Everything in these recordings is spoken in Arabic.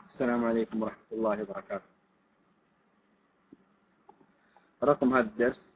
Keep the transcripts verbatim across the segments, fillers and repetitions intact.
السلام عليكم ورحمة الله وبركاته. رقم هذا الدرس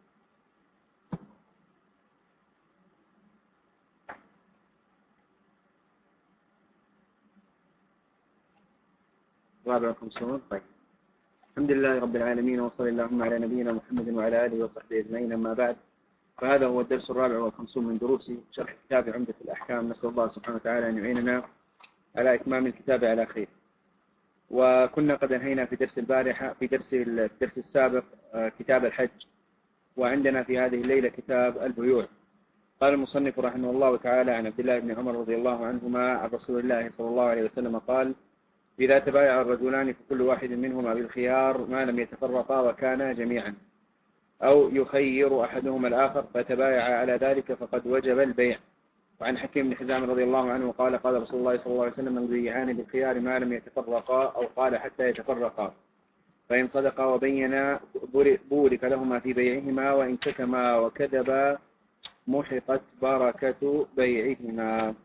رابع وخمسون. طيب، الحمد لله رب العالمين، وصلى اللهم على نبينا محمد وعلى آله وصحبه أجمعين. أما بعد، فهذا هو الدرس الرابع والخمسون من دروس شرح كتاب عمدة الأحكام. نسأل الله سبحانه وتعالى أن يعيننا على إتمام الكتاب على خير. وكنا قد انهينا في درس البارحة في درس الدرس السابق كتاب الحج، وعندنا في هذه الليلة كتاب البيوع. قال المصنف رحمه الله تعالى عن عبد الله بن عمر رضي الله عنهما عن رسول الله صلى الله عليه وسلم قال: إذا تبايع الرجلان فكل واحد منهما بالخيار ما لم يتفرقا وكانا جميعا، أو يخير أحدهما الآخر فتبايع على ذلك فقد وجب البيع. وعن حكيم بن حزام رضي الله عنه قال: قال رسول الله صلى الله عليه وسلم: البيعان بالخيار ما لم يتفرقا، أو قال حتى يتفرقا، فإن صدقا وبينا بورك لهما في بيعهما، وإن كتما وكذبا محقت بركة بيعهما.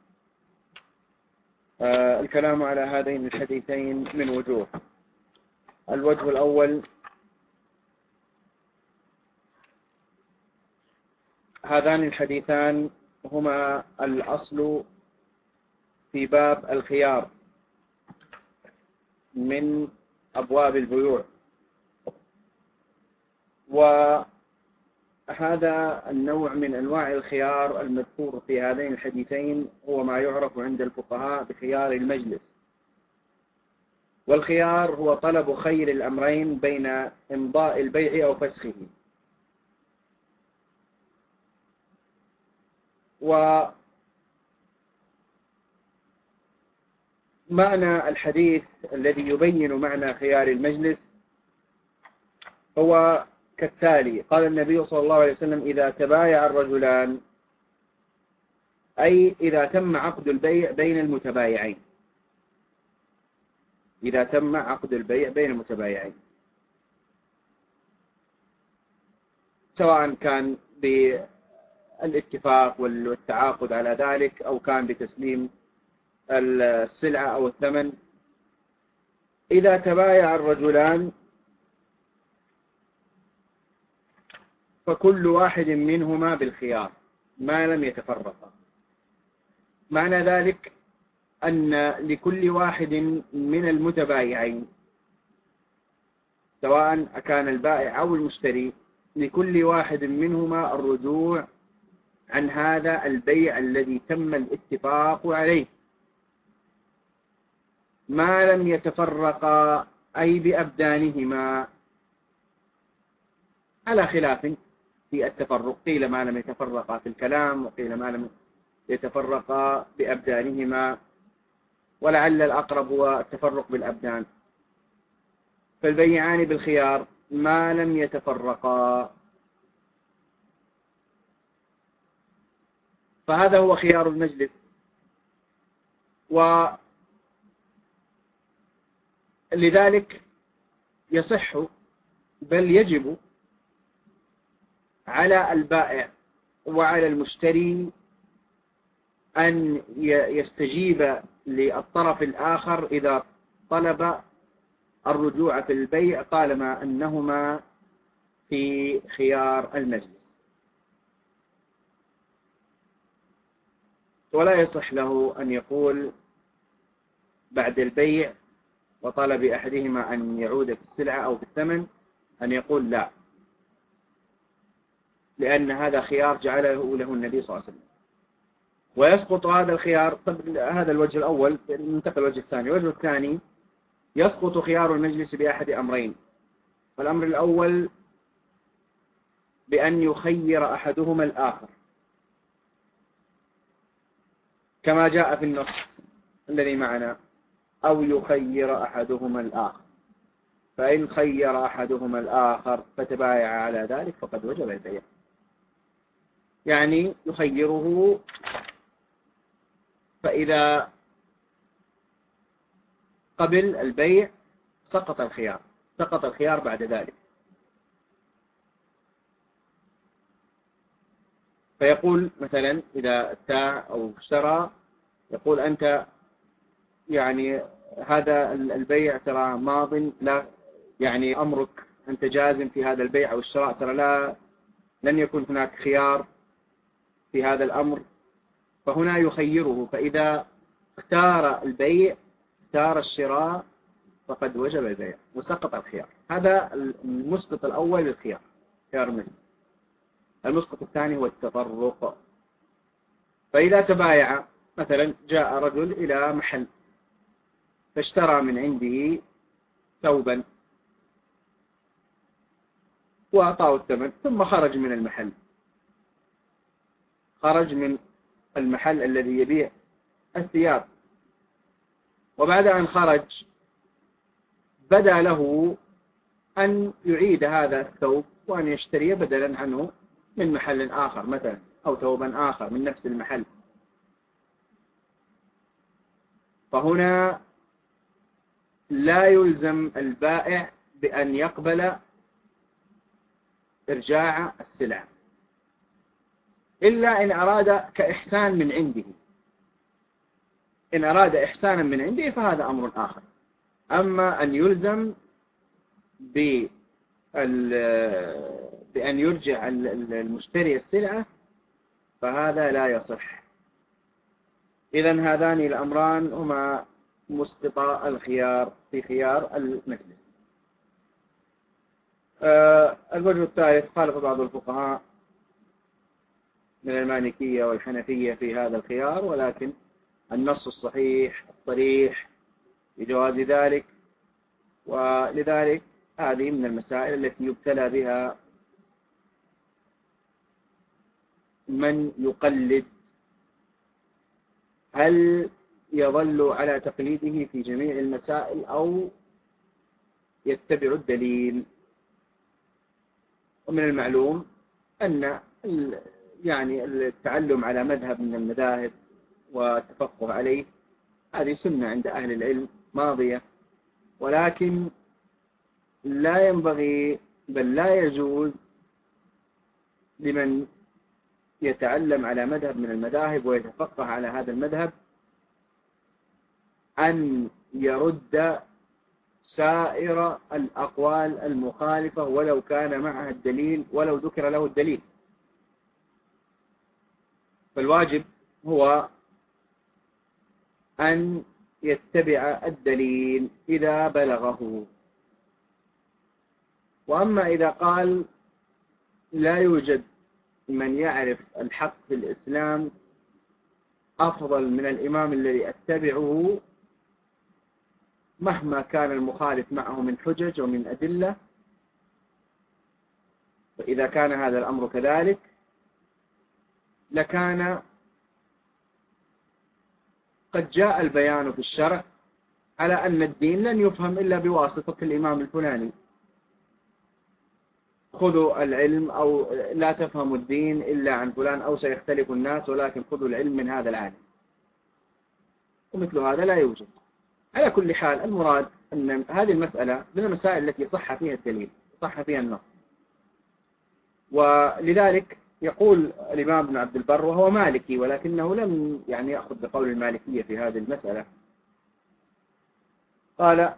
آه الكلام على هذين الحديثين من وجوه. الوجه الأول: هذان الحديثان هما الأصل في باب الخيار من أبواب البيوع، وهذا النوع من أنواع الخيار المذكور في هذين الحديثين هو ما يعرف عند الفقهاء بخيار المجلس. والخيار هو طلب خير الأمرين بين إمضاء البيع أو فسخه. ومعنى الحديث الذي يبين معنى خيار المجلس هو كالتالي: قال النبي صلى الله عليه وسلم: إذا تبايع الرجلان، أي إذا تم عقد البيع بين المتبايعين، إذا تم عقد البيع بين المتبايعين، سواء كان بالاتفاق والتعاقد على ذلك، أو كان بتسليم السلعة أو الثمن. إذا تبايع الرجلان فكل واحد منهما بالخيار ما لم يتفرقا. معنى ذلك أن لكل واحد من المتبايعين، سواء كان البائع أو المشتري، لكل واحد منهما الرجوع عن هذا البيع الذي تم الاتفاق عليه ما لم يتفرقا، أي بأبدانهما، على خلاف في التفرق. قيل ما لم يتفرقا في الكلام، وقيل ما لم يتفرقا بأبدانهما، ولعل الأقرب هو التفرق بالأبدان. فالبيعان بالخيار ما لم يتفرقا، فهذا هو خيار المجلس. ولذلك يصح بل يجب على البائع وعلى المشتري أن يستجيب للطرف الآخر إذا طلب الرجوع في البيع، طالما أنهما في خيار المجلس. ولا يصح له أن يقول بعد البيع وطلب أحدهما أن يعود في السلعة أو في الثمن أن يقول لا، لأن هذا خيار جعله له النبي صلى الله عليه وسلم. ويسقط هذا الخيار. طب هذا الوجه الأول. ننتقل الوجه الثاني. الوجه الثاني: يسقط خيار المجلس بأحد أمرين. والأمر الأول بأن يخير أحدهما الآخر، كما جاء في النص الذي معنا: أو يخير أحدهما الآخر، فإن خير أحدهما الآخر فتبايع على ذلك فقد وجب البيع. يعني يخيره، فإذا قبل البيع سقط الخيار، سقط الخيار بعد ذلك. فيقول مثلا إذا ابتاع أو اشترى، يقول: أنت يعني هذا البيع ترى ماض، لا يعني أمرك أنت جازم في هذا البيع أو الشراء، ترى لا لن يكون هناك خيار في هذا الأمر، فهنا يخيره، فإذا اختار البيع اختار الشراء فقد وجب البيع وسقط الخيار. هذا المسقط الأول للخيار، خيار المجلس. المسقط الثاني هو التطرق. فإذا تبايع مثلا، جاء رجل إلى محل فاشترى من عنده ثوبا وأعطاه الثمن، ثم خرج من المحل، خرج من المحل الذي يبيع الثياب، وبعد أن خرج بدا له أن يعيد هذا الثوب وأن يشتري بدلا عنه من محل آخر مثلا، أو ثوبا آخر من نفس المحل. فهنا لا يلزم البائع بأن يقبل إرجاع السلعة إلا إن أراد كإحسان من عنده. إن أراد إحسانا من عنده فهذا أمر آخر. أما أن يلزم بأن يرجع المشتري السلعة فهذا لا يصح. إذن هذان الأمران هما مسقطا الخيار في خيار المجلس. أه الوجه الثالث، خالف بعض الفقهاء من المالكية والحنفية في هذا الخيار، ولكن النص الصحيح الصريح بجواز ذلك، ولذلك هذه من المسائل التي يبتلى بها من يقلد. هل يظل على تقليده في جميع المسائل أو يتبع الدليل؟ ومن المعلوم أن يعني التعلم على مذهب من المذاهب والتفقه عليه هذه سنة عند أهل العلم ماضية، ولكن لا ينبغي بل لا يجوز لمن يتعلم على مذهب من المذاهب ويتفقه على هذا المذهب أن يرد سائر الأقوال المخالفة ولو كان معها الدليل، ولو ذكر له الدليل. فالواجب هو أن يتبع الدليل إذا بلغه. وأما إذا قال لا يوجد من يعرف الحق في الإسلام أفضل من الإمام الذي أتبعه مهما كان المخالف معه من حجج ومن أدلة، فإذا كان هذا الأمر كذلك لكان قد جاء البيان في الشرع على أن الدين لن يفهم إلا بواسطة الإمام الفلاني. خذوا العلم أو لا تفهموا الدين إلا عن فلان، أو سيختلف الناس ولكن خذوا العلم من هذا العالم. ومثل هذا لا يوجد. على كل حال المراد أن هذه المسألة من المسائل التي صح فيها الدليل، صح فيها النص. ولذلك يقول الإمام ابن عبد البر وهو مالكي ولكنه لم يعني يأخذ بقول المالكية في هذه المسألة، قال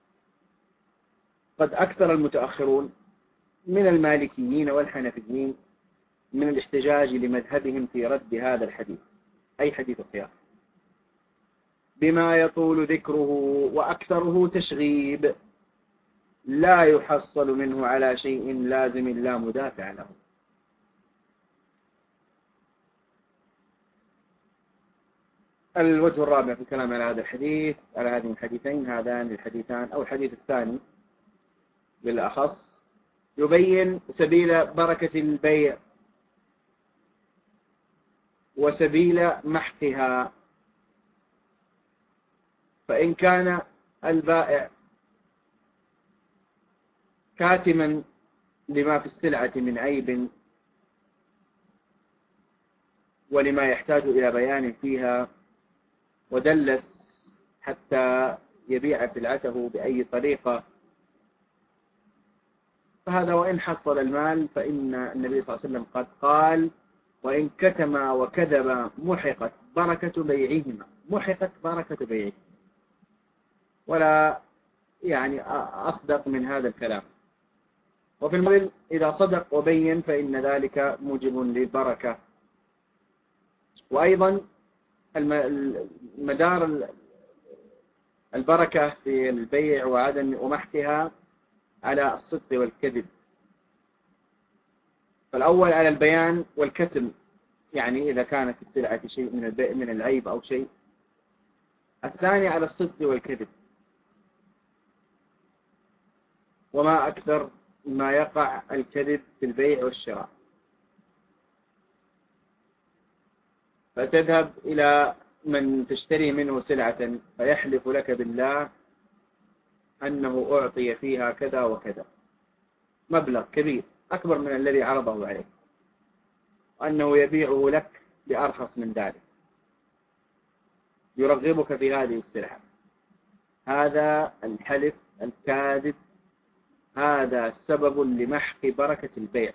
قد أكثر المتأخرون من المالكيين والحنفيين من الاحتجاج لمذهبهم في رد هذا الحديث، أي حديث الخيار، بما يطول ذكره وأكثره تشغيب لا يحصل منه على شيء لازم لا مدافع له. الوجه الرابع في الكلام على هذا الحديث، على هذين الحديثين، هذان الحديثان أو الحديث الثاني بالأخص، يبين سبيل بركة البيع وسبيل محقها. فإن كان البائع كاتما لما في السلعة من عيب ولما يحتاج إلى بيان فيها ودلس حتى يبيع سلعته بأي طريقة، فهذا وإن حصل المال فإن النبي صلى الله عليه وسلم قد قال وإن كتما وكذبا محقت بركة بيعهما، محقت بركة بيعهما. ولا يعني أصدق من هذا الكلام. وفي المقابل إذا صدق وبين فإن ذلك موجب للبركة. وأيضا مدار البركة في البيع وعدم ومحكها على الصدق والكذب. فالأول على البيان والكتم، يعني إذا كانت السلعة شيء من البيع من العيب أو شيء. الثاني على الصدق والكذب. وما أكثر ما يقع الكذب في البيع والشراء. فتذهب إلى من تشتري منه سلعة فيحلف لك بالله أنه أعطي فيها كذا وكذا، مبلغ كبير أكبر من الذي عرضه عليه، وأنه يبيعه لك بأرخص من ذلك، يرغبك في هذه السلعة. هذا الحلف الكاذب هذا سبب لمحق بركة البيع.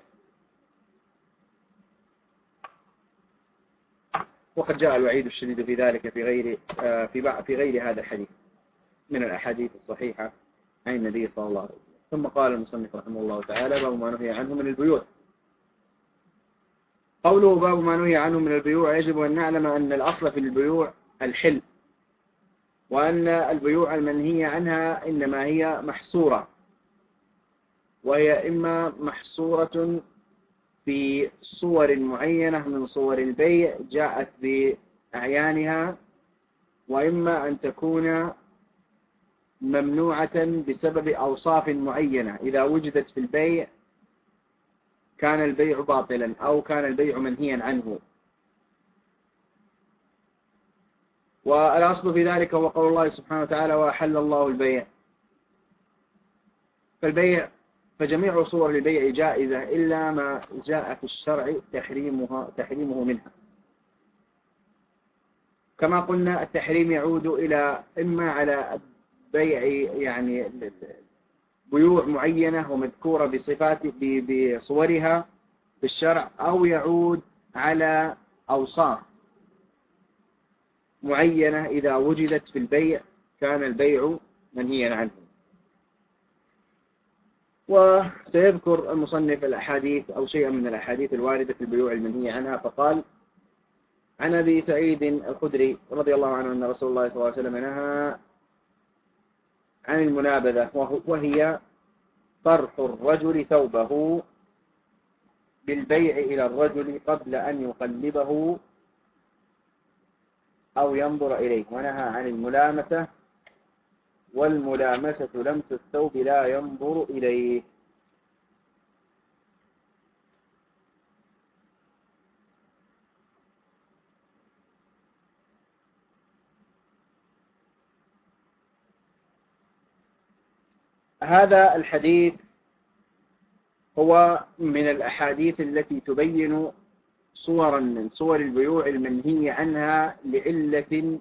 وقد جاء الوعيد الشديد في ذلك في غير في في غير هذا الحديث من الأحاديث الصحيحة عن النبي صلى الله عليه وسلم. ثم قال المصنف رحمه الله تعالى: باب ما نهي عنه من البيوع. قوله باب ما نهي عنه من البيوع، يجب أن نعلم أن الأصل في البيوع الحل، وأن البيوع المنهية عنها إنما هي محصورة، وهي إما محصورة في صور معينة من صور البيع جاءت بأعيانها، وإما أن تكون ممنوعة بسبب أوصاف معينة إذا وجدت في البيع كان البيع باطلا أو كان البيع منهيا عنه. والأصل في ذلك هو قول الله سبحانه وتعالى: وأحل الله البيع. فالبيع فجميع صور البيع جائزة إلا ما جاء في الشرع تحريمها تحريمه منها. كما قلنا التحريم يعود إلى إما على بيع يعني بيوع معينة ومذكورة بصفات بصورها في الشرع، أو يعود على أوصاف معينة إذا وجدت في البيع كان البيع منهيا عنه. وسيذكر المصنف الأحاديث أو شيئا من الأحاديث الواردة في البيوع المنهية عنها. فقال: عن أبي سعيد الخدري رضي الله عنه أن رسول الله صلى الله عليه وسلم نهى عن المنابذة، وهي طرح الرجل ثوبه بالبيع إلى الرجل قبل أن يقلبه أو ينظر إليه، ونهى عن الملامسة، والملامسة لمس الثوب لا ينظر إليه. هذا الحديث هو من الأحاديث التي تبين صورا من صور البيوع المنهي عنها لعلة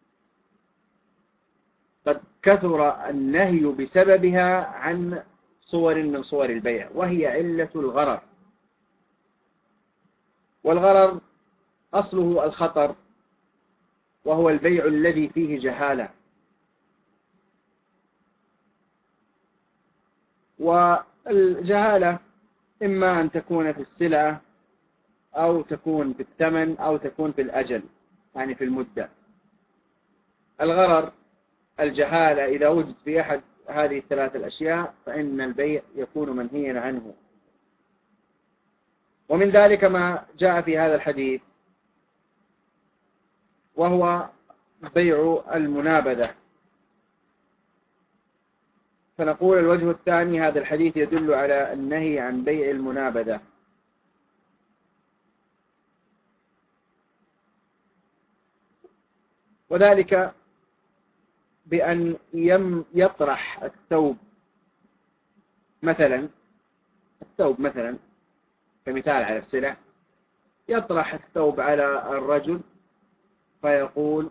قد كثر النهي بسببها عن صور من صور البيع، وهي علة الغرر. والغرر أصله الخطر، وهو البيع الذي فيه جهالة. والجهالة إما أن تكون في السلعة أو تكون في الثمن أو تكون في الأجل، يعني في المدة. الغرر الجهالة إذا وجد في أحد هذه الثلاث الأشياء فإن البيع يكون منهيا عنه. ومن ذلك ما جاء في هذا الحديث، وهو بيع المنابذة. فنقول الوجه الثاني: هذا الحديث يدل على النهي عن بيع المنابذة، وذلك بأن يطرح الثوب مثلا الثوب مثلا كمثال على السلع، يطرح الثوب على الرجل فيقول،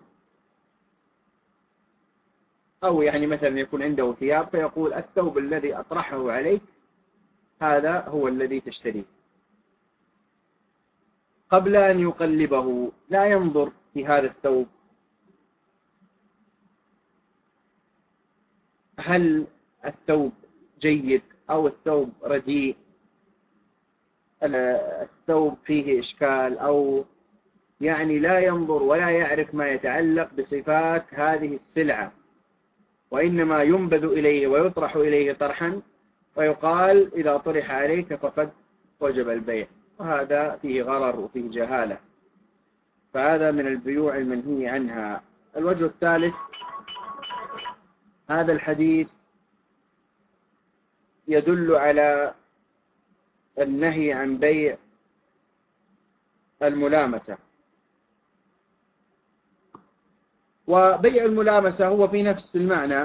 أو يعني مثلا يكون عنده ثياب فيقول: الثوب الذي أطرحه عليك هذا هو الذي تشتريه، قبل أن يقلبه لا ينظر في هذا الثوب، هل الثوب جيد أو الثوب رديء، الثوب فيه إشكال، أو يعني لا ينظر ولا يعرف ما يتعلق بصفات هذه السلعة، وإنما ينبذ إليه ويطرح إليه طرحا ويقال إذا طرح عليك فقد وجب البيع، وهذا فيه غرر وفيه جهالة، فهذا من البيوع المنهي عنها. الوجه الثالث، هذا الحديث يدل على النهي عن بيع الملامسة، وبيع الملامسة هو في نفس المعنى.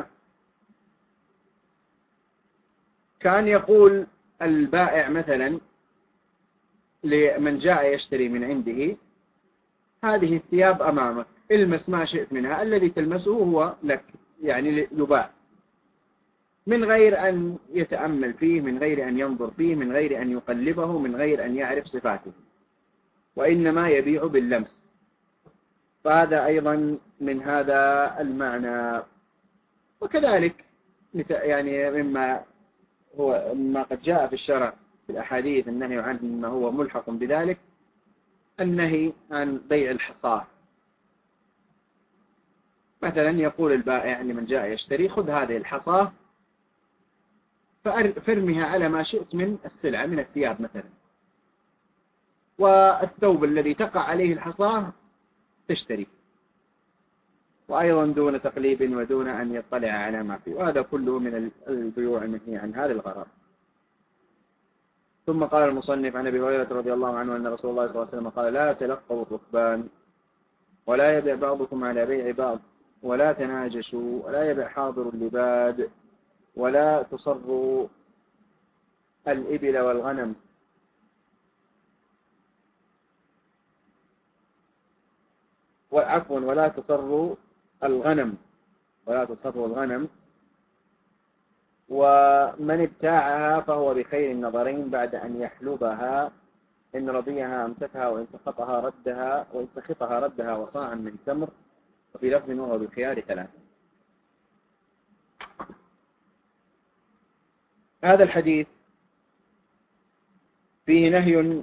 كان يقول البائع مثلا لمن جاء يشتري من عنده: هذه الثياب أمامك، المس ما شئت منها، الذي تلمسه هو لك، يعني يباع، من غير أن يتأمل فيه، من غير أن ينظر فيه، من غير أن يقلبه، من غير أن يعرف صفاته، وإنما يبيع باللمس. فهذا أيضا من هذا المعنى. وكذلك يعني مما هو ما قد جاء في الشرع في الأحاديث النهي عنه مما هو ملحق بذلك، النهي عن بيع الحصاة. مثلا يقول البائع لمن جاء يشتري: خذ هذه الحصاة فارمها على ما شئت من السلعة من الثياب مثلا، والثوب الذي تقع عليه الحصاة تشتري، وأيضا دون تقليب ودون أن يطلع على ما فيه، وهذا كله من البيوع المنهي عن هذا الغرض. ثم قال المصنف: عن أبي هريرة رضي الله عنه أن رسول الله صلى الله عليه وسلم قال: لا تلقوا الركبان، ولا يبيع بعضكم على بيع بعض، ولا تناجشوا، ولا يبيع حاضر اللباد، ولا تصروا الإبل والغنم، وعفوا ولا تصروا الغنم ولا تصروا الغنم ومن ابتاعها فهو بخير النظرين بعد أن يحلبها، إن رضيها أمسكها، وإن سخطها ردها وإن سخطها ردها وصاعا من تمر، وفي لفظ وهو بالخيار ثلاثة. هذا الحديث فيه نهي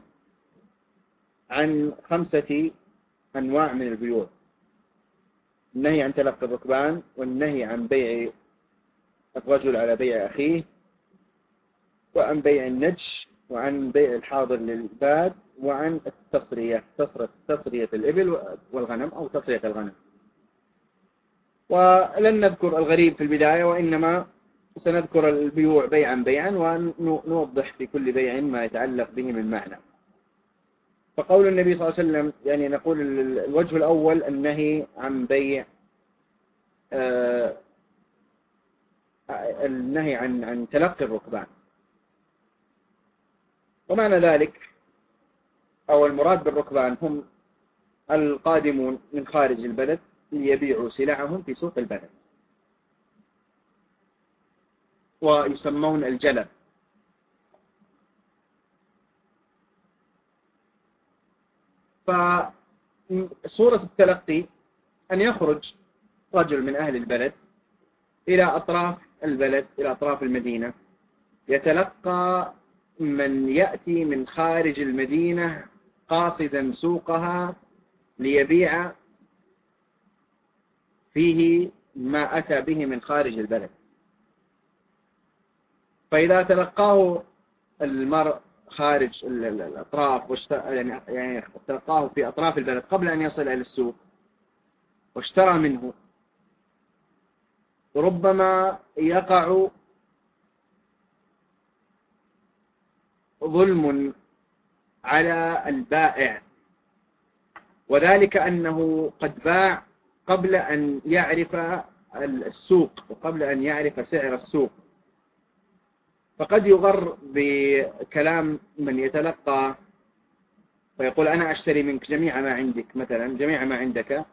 عن خمسة أنواع من البيوع: النهي عن تلقي الركبان، والنهي عن بيع الرجل على بيع أخيه، وعن بيع النجش، وعن بيع الحاضر للباد، وعن التصرية تصرية الإبل والغنم أو تصرية الغنم. ولن نذكر الغريب في البداية، وإنما سنذكر البيوع بيعا بيعا، ونوضح في كل بيع ما يتعلق به من معنى. فقول النبي صلى الله عليه وسلم، يعني نقول الوجه الأول النهي عن بيع آه النهي عن عن تلقي الركبان، ومعنى ذلك أو المراد بالركبان هم القادمون من خارج البلد ليبيعوا سلعهم في سوق البلد، ويسمون الجلب. فصورة التلقي أن يخرج رجل من أهل البلد إلى أطراف البلد، إلى أطراف المدينة، يتلقى من يأتي من خارج المدينة قاصدا سوقها ليبيع فيه ما أتى به من خارج البلد. فإذا تلقاه المرء خارج الأطراف يعني يعني تلقاه في أطراف البلد قبل أن يصل إلى السوق واشترى منه، ربما يقع ظلم على البائع، وذلك أنه قد باع قبل أن يعرف السوق وقبل أن يعرف سعر السوق، فقد يغر بكلام من يتلقى ويقول: أنا أشتري منك جميع ما عندك مثلا، جميع ما عندك،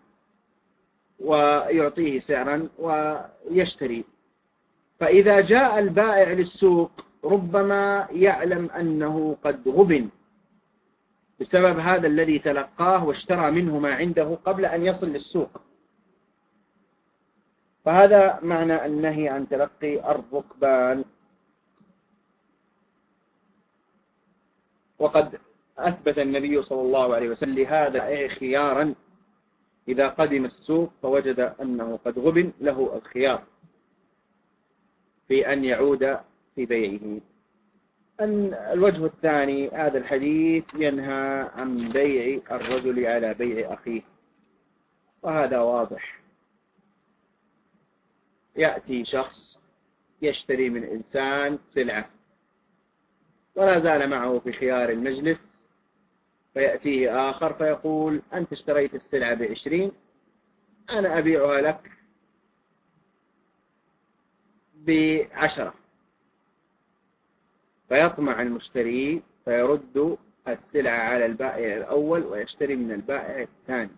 ويعطيه سعرا ويشتري. فإذا جاء البائع للسوق ربما يعلم أنه قد غبن بسبب هذا الذي تلقاه واشترى منه ما عنده قبل أن يصل للسوق، فهذا معنى النهي عن تلقي الركبان. وقد أثبت النبي صلى الله عليه وسلم لهذا خيارا إذا قدم السوق فوجد أنه قد غبن له الخيار في أن يعود في بيعه. أن الوجه الثاني هذا الحديث ينهى عن بيع الرجل على بيع أخيه، وهذا واضح. يأتي شخص يشتري من إنسان سلعة ولا زال معه في خيار المجلس، فيأتيه آخر فيقول أنت اشتريت السلعة بعشرين، أنا أبيعها لك بعشرة، فيطمع المشتري فيرد السلعة على البائع الأول ويشتري من البائع الثاني،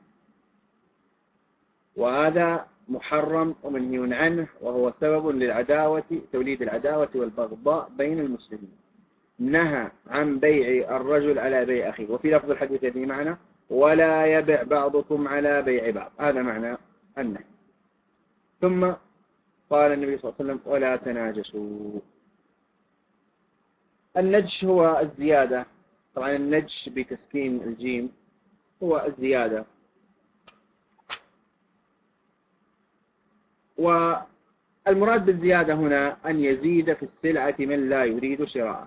وهذا محرم ومنهي عنه، وهو سبب للعداوة، توليد العداوة والبغضاء بين المسلمين. نهى عن بيع الرجل على بيع أخيه. وفي لفظ الحديث الذي معنا ولا يبع بعضكم على بيع بعض، هذا معنى النهي. ثم قال النبي صلى الله عليه وسلم ولا تناجشوا. النجش هو الزيادة، طبعا النجش بتسكين الجيم هو الزيادة، والمراد بالزيادة هنا أن يزيد في السلعة من لا يريد شراءه.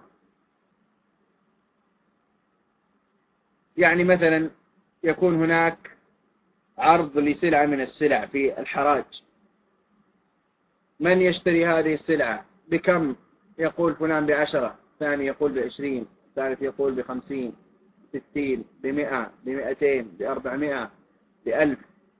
يعني مثلا يكون هناك عرض لسلعة من السلع في الحراج، من يشتري هذه السلعة بكم؟ يقول فلان بعشرة، ثاني يقول بعشرين، ثالث يقول بخمسين، ستين، بمئة، بمئتين، بأربعمائة، بألف.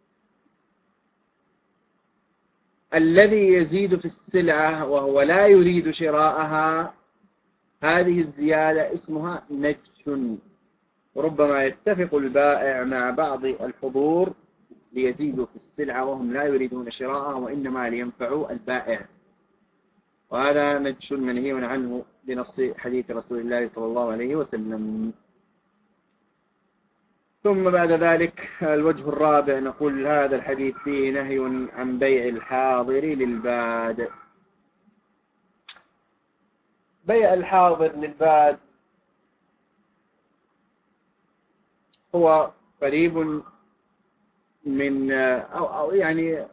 الذي يزيد في السلعة وهو لا يريد شراءها، هذه الزيادة اسمها نجش. ربما يتفق البائع مع بعض الحضور ليزيدوا في السلعة وهم لا يريدون شراءها وإنما لينفعوا البائع، وهذا نجش منهي عنه بنص حديث رسول الله صلى الله عليه وسلم. ثم بعد ذلك الوجه الرابع نقول هذا الحديث فيه نهي عن بيع الحاضر للباد. بيع الحاضر للباد هو قريب من أو, أو يعني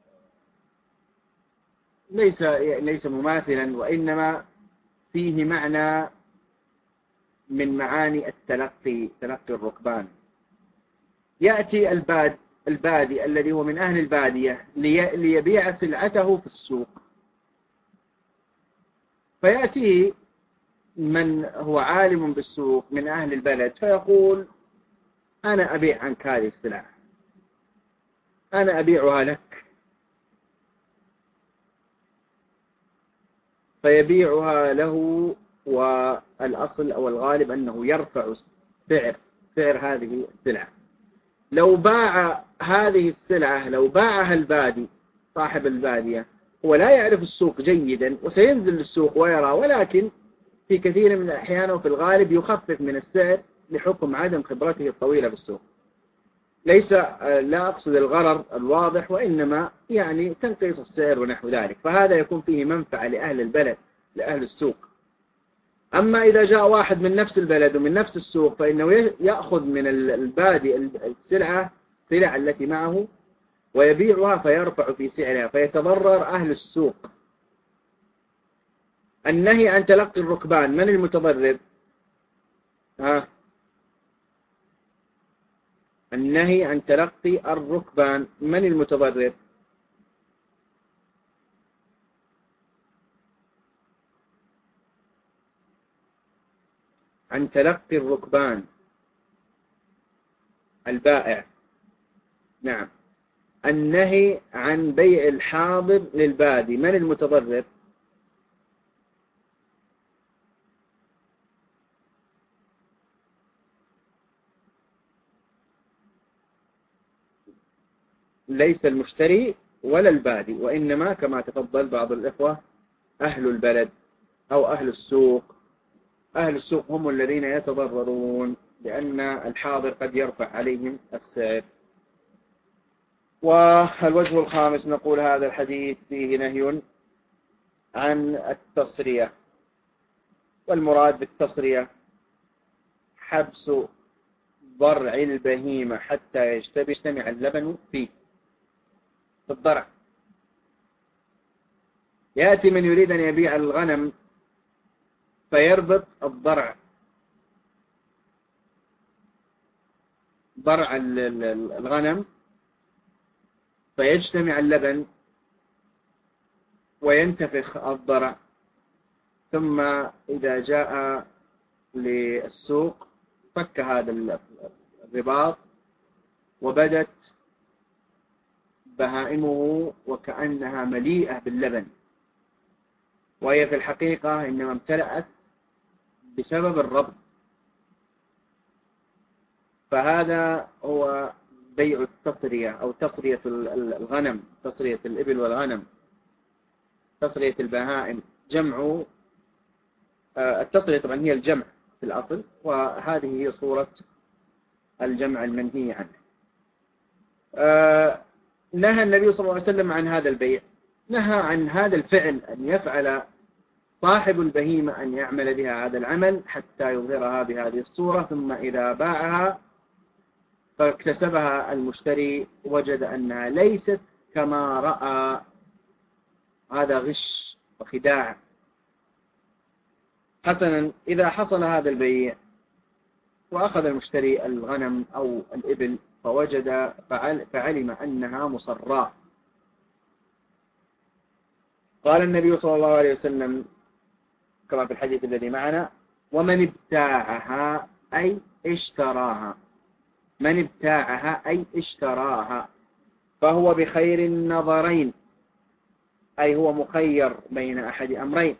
ليس ليس مماثلا، وإنما فيه معنى من معاني التلقي، تلقي الركبان. يأتي الباد البادي الذي هو من أهل البادية ليبيع سلعته في السوق، فيأتيه من هو عالم بالسوق من أهل البلد فيقول أنا أبيع عنك هذه السلعة، أنا أبيعها لك، فيبيعها له. والأصل أو الغالب أنه يرفع سعر سعر هذه السلعة. لو باع هذه السلعة لو باعها البادي صاحب البادية، هو لا يعرف السوق جيدا وسينزل للسوق ويرى، ولكن في كثير من الأحيان وفي الغالب يخفف من السعر لحكم عدم خبرته الطويلة بالسوق. ليس لا أقصد الغرر الواضح، وإنما يعني تنقيص السعر ونحو ذلك، فهذا يكون فيه منفعة لأهل البلد لأهل السوق. أما إذا جاء واحد من نفس البلد ومن نفس السوق فإنه يأخذ من البادي السلعة السلع التي معه ويبيعها فيرفع في سعرها فيتضرر أهل السوق. النهي عن تلقي الركبان، من المتضرر؟ ها النهي عن تلقي الركبان، من المتضرر؟ عن تلقي الركبان البائع. نعم. النهي عن بيع الحاضر للبادي، من المتضرر؟ ليس المشتري ولا البادي، وإنما كما تفضل بعض الإخوة أهل البلد أو أهل السوق. أهل السوق هم الذين يتضررون لأن الحاضر قد يرفع عليهم السعر. والوجه الخامس نقول هذا الحديث فيه نهي عن التصرية، والمراد بالتصرية حبس ضرع البهيمة حتى يجتمع اللبن فيه في الضرع. يأتي من يريد أن يبيع الغنم فيربط الضرع ضرع الغنم فيجتمع اللبن وينتفخ الضرع، ثم إذا جاء للسوق فك هذا الرباط وبدت بهائمه وكأنها مليئة باللبن، وهي في الحقيقة إنما امتلأت بسبب الربط. فهذا هو بيع التصرية أو تصرية الغنم، تصرية الإبل والغنم، تصرية البهائم. جمع التصرية طبعا هي الجمع في الأصل، وهذه هي صورة الجمع المنهي عنه. نهى النبي صلى الله عليه وسلم عن هذا البيع، نهى عن هذا الفعل، أن يفعل صاحب البهيمة أن يعمل بها هذا العمل حتى يظهرها بهذه الصورة، ثم إذا باعها فاكتسبها المشتري وجد أنها ليست كما رأى. هذا غش وخداع. حسنا، إذا حصل هذا البيع وأخذ المشتري الغنم أو الإبل فوجد فعل فعلم أنها مصراة، قال النبي صلى الله عليه وسلم كما في الحديث الذي معنا: ومن ابتاعها أي اشتراها، من ابتاعها أي اشتراها فهو بخير النظرين، أي هو مخير بين أحد أمرين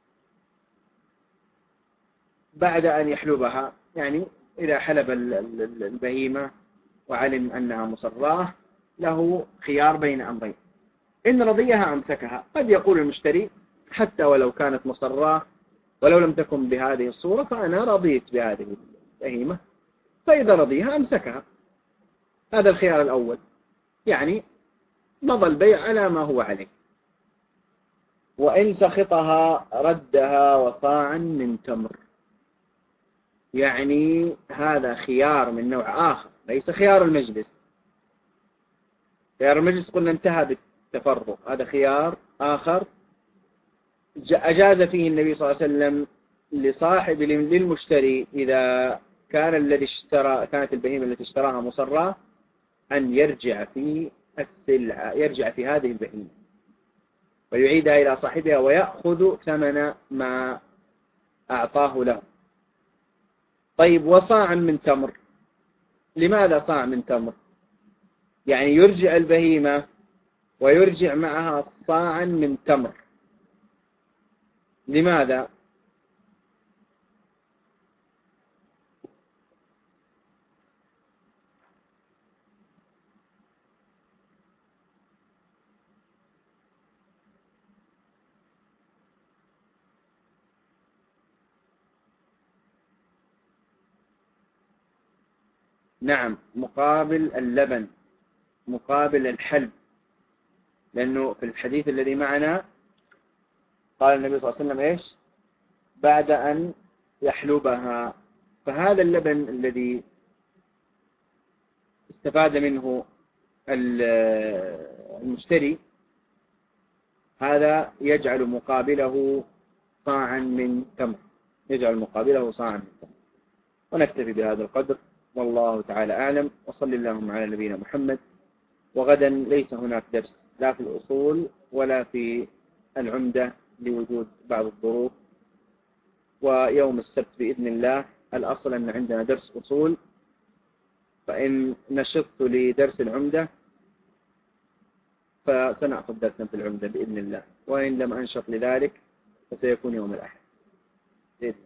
بعد أن يحلبها. يعني إذا حلب البهيمة وعلم أنها مصراه له خيار بين أمرين: إن رضيها أمسكها. قد يقول المشتري حتى ولو كانت مصراه ولو لم تكن بهذه الصورة فأنا رضيت بهذه البهيمة، فإذا رضيها أمسكها. هذا الخيار الأول، يعني مضى البيع على ما هو عليه. وإن سخطها ردها وصاعا من تمر. يعني هذا خيار من نوع آخر، ليس خيار المجلس. خيار المجلس قلنا انتهى بالتفرق، هذا خيار آخر أجاز فيه النبي صلى الله عليه وسلم لصاحب للمشتري إذا كان الذي اشترى كانت البهيمة التي اشتراها مصراه أن يرجع في السلعة، يرجع في هذه البهيمة ويعيدها إلى صاحبها ويأخذ ثمن ما أعطاه له. طيب، وصاعا من تمر. لماذا صاع من تمر؟ يعني يرجع البهيمة ويرجع معها صاعا من تمر. لماذا؟ نعم، مقابل اللبن، مقابل الحلب. لأنه في الحديث الذي معنا قال النبي صلى الله عليه وسلم إيش؟ بعد أن يحلبها. فهذا اللبن الذي استفاد منه المشتري هذا يجعل مقابله صاعا من تمر، يجعل مقابله صاعا من تمر. ونكتفي بهذا القدر، والله تعالى أعلم، وصل اللهم على نبينا محمد. وغدا ليس هناك درس لا في الأصول ولا في العمدة لوجود بعض الظروف، ويوم السبت بإذن الله. الأصل أن عندنا درس أصول، فإن نشطت لدرس العمدة فسنأخذ درسا في العمدة بإذن الله، وإن لم أنشط لذلك فسيكون يوم الأحد بإذن الله.